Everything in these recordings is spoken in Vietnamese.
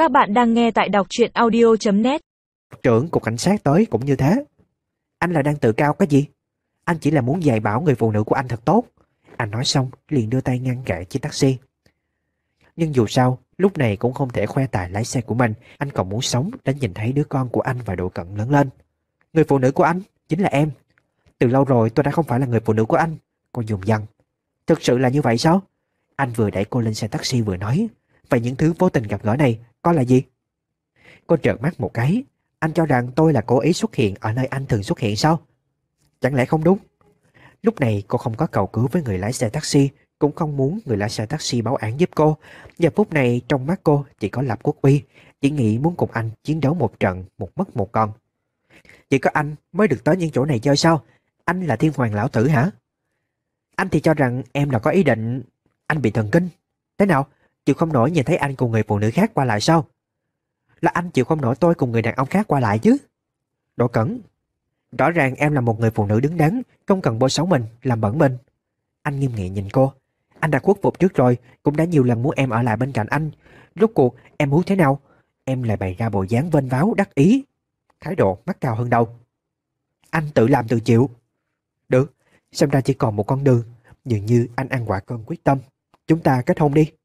Các bạn đang nghe tại đọc truyện audio.net. Trưởng cục cảnh sát tới cũng như thế. Anh là đang tự cao cái gì? Anh chỉ là muốn dạy bảo người phụ nữ của anh thật tốt. Anh nói xong liền đưa tay ngăn cản chiếc taxi. Nhưng dù sao, lúc này cũng không thể khoe tài lái xe của mình. Anh còn muốn sống để nhìn thấy đứa con của anh và Đỗ Cận lớn lên. Người phụ nữ của anh chính là em. Từ lâu rồi tôi đã không phải là người phụ nữ của anh. Cô dùng dằn. Thực sự là như vậy sao? Anh vừa đẩy cô lên xe taxi vừa nói. Vậy những thứ vô tình gặp gỡ này có là gì? Cô trợn mắt một cái. Anh cho rằng tôi là cố ý xuất hiện ở nơi anh thường xuất hiện sao? Chẳng lẽ không đúng? Lúc này cô không có cầu cứu với người lái xe taxi, cũng không muốn người lái xe taxi báo án giúp cô. Giờ phút này trong mắt cô chỉ có Lập Quốc Uy, chỉ nghĩ muốn cùng anh chiến đấu một trận, một mất một còn. Chỉ có anh mới được tới những chỗ này chơi sao? Anh là thiên hoàng lão tử hả? Anh thì cho rằng em là có ý định. Anh bị thần kinh. Thế nào? Chịu không nổi nhìn thấy anh cùng người phụ nữ khác qua lại sao? Là anh chịu không nổi tôi cùng người đàn ông khác qua lại chứ? Đỗ Cẩn, rõ ràng em là một người phụ nữ đứng đắn, không cần bôi xấu mình, làm bẩn mình. Anh nghiêm nghị nhìn cô. Anh đã khuất phục trước rồi, cũng đã nhiều lần muốn em ở lại bên cạnh anh. Rốt cuộc em muốn thế nào? Em lại bày ra bộ dáng vênh váo đắc ý, thái độ mắt cao hơn đầu. Anh tự làm tự chịu. Được, xem ra chỉ còn một con đường. Dường như anh ăn quả cơn quyết tâm. Chúng ta kết hôn đi.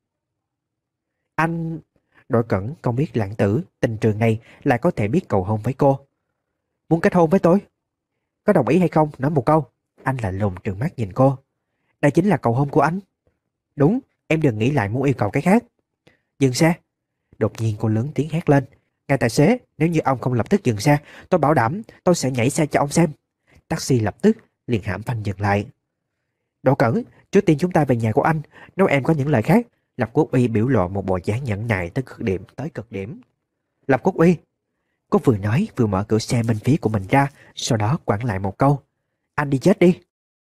Anh... Đỗ Cẩn không biết lãng tử tình trường này lại có thể biết cầu hôn với cô. Muốn kết hôn với tôi? Có đồng ý hay không? Nói một câu. Anh lạnh lùng trừng mắt nhìn cô. Đây chính là cầu hôn của anh. Đúng, em đừng nghĩ lại muốn yêu cầu cái khác. Dừng xe. Đột nhiên cô lớn tiếng hét lên. Ngài tài xế, nếu như ông không lập tức dừng xe, tôi bảo đảm tôi sẽ nhảy xe cho ông xem. Taxi lập tức liền hãm phanh dừng lại. Đỗ Cẩn, trước tiên chúng ta về nhà của anh. Nếu em có những lời khác. Lập Quốc Uy biểu lộ một bộ dáng nhẫn nại tới cực điểm. Lập Quốc Uy. Cô vừa nói vừa mở cửa xe bên phía của mình ra, sau đó quẳng lại một câu. Anh đi chết đi.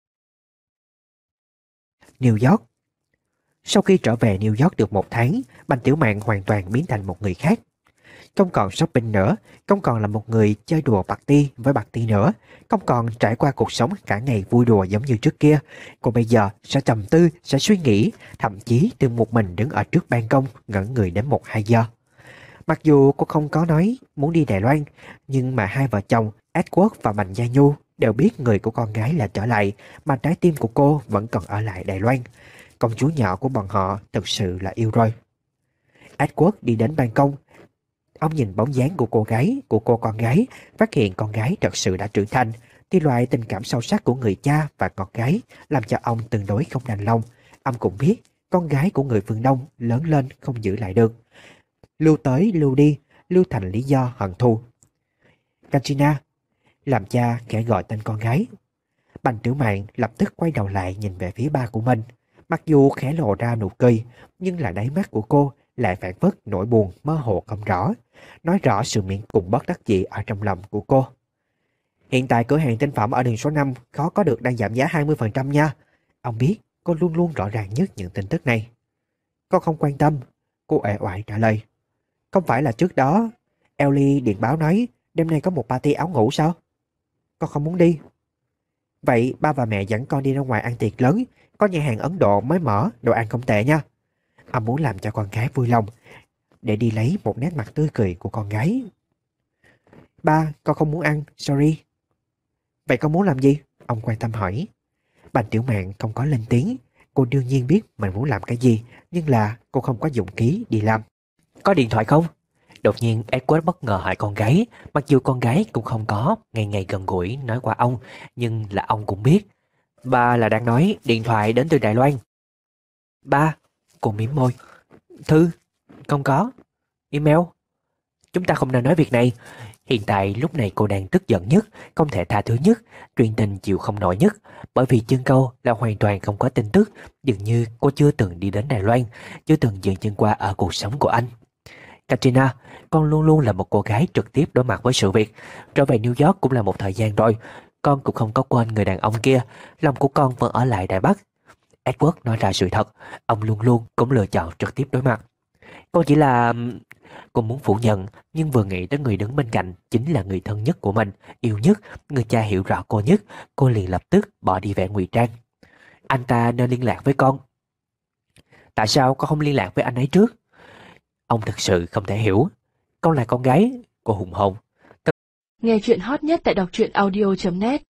New York. Sau khi trở về New York được 1 tháng, Bành Tiểu Mạn hoàn toàn biến thành một người khác. Không còn shopping nữa, không còn là một người chơi đùa party với party nữa, không còn trải qua cuộc sống cả ngày vui đùa giống như trước kia. Cô bây giờ sẽ trầm tư, sẽ suy nghĩ, thậm chí từng một mình đứng ở trước ban công ngẩn người đến 1-2 giờ. Mặc dù cô không có nói muốn đi Đài Loan, nhưng mà hai vợ chồng Edward và Bành Gia Nhu đều biết người của con gái là trở lại, mà trái tim của cô vẫn còn ở lại Đài Loan. Công chúa nhỏ của bọn họ thực sự là yêu rồi. Edward đi đến ban công. Ông nhìn bóng dáng của cô con gái, phát hiện con gái thật sự đã trưởng thành. Thì loại tình cảm sâu sắc của người cha và con gái làm cho ông tương đối không đành lòng. Ông cũng biết con gái của người phương Đông lớn lên không giữ lại được. Lưu tới lưu đi, lưu thành lý do hận thù. Katrina. Làm cha khẽ gọi tên con gái. Bành Tiểu Mạn lập tức quay đầu lại nhìn về phía ba của mình. Mặc dù khẽ lộ ra nụ cười, nhưng là đáy mắt của cô lại phản phất nỗi buồn mơ hồ không rõ, nói rõ sự miễn cùng bất đắc dĩ ở trong lòng của cô. Hiện tại cửa hàng tinh phẩm ở đường số 5 khó có được đang giảm giá 20% nha. Ông biết cô luôn luôn rõ ràng nhất những tin tức này. Con không quan tâm, cô uể oải trả lời. Không phải là trước đó Ellie điện báo nói đêm nay có một party áo ngủ sao? Con không muốn đi. Vậy ba và mẹ dẫn con đi ra ngoài ăn tiệc lớn, có nhà hàng Ấn Độ mới mở, đồ ăn không tệ nha. Ông muốn làm cho con gái vui lòng, để đi lấy một nét mặt tươi cười của con gái. Ba, con không muốn ăn, sorry. Vậy con muốn làm gì? Ông quan tâm hỏi. Bành Tiểu Mạn không có lên tiếng. Cô đương nhiên biết mình muốn làm cái gì, nhưng là cô không có dũng khí đi làm. Có điện thoại không? Đột nhiên Edward bất ngờ hỏi con gái. Mặc dù con gái cũng không có ngày ngày gần gũi nói qua ông, nhưng là ông cũng biết. Ba là đang nói điện thoại đến từ Đài Loan. Ba, cô mím môi. Thư, không có. Email. Chúng ta không nên nói việc này. Hiện tại lúc này cô đang tức giận nhất, không thể tha thứ nhất, truyền tình chịu không nổi nhất. Bởi vì chân câu là hoàn toàn không có tin tức. Dường như cô chưa từng đi đến Đài Loan, chưa từng dừng chân qua ở cuộc sống của anh. Katrina, con luôn luôn là một cô gái trực tiếp đối mặt với sự việc. Trở về New York cũng là một thời gian rồi. Con cũng không có quên người đàn ông kia. Lòng của con vẫn ở lại Đài Bắc. Edward nói ra sự thật. Ông luôn luôn cũng lựa chọn trực tiếp đối mặt. Con chỉ là... Cô muốn phủ nhận, nhưng vừa nghĩ tới người đứng bên cạnh chính là người thân nhất của mình, yêu nhất, người cha hiểu rõ cô nhất, cô liền lập tức bỏ đi vẻ ngụy trang. Anh ta nên liên lạc với con. Tại sao con không liên lạc với anh ấy trước? Ông thực sự không thể hiểu. Con là con gái của hùng hồn. Nghe chuyện hot nhất tại đọc truyện audio.net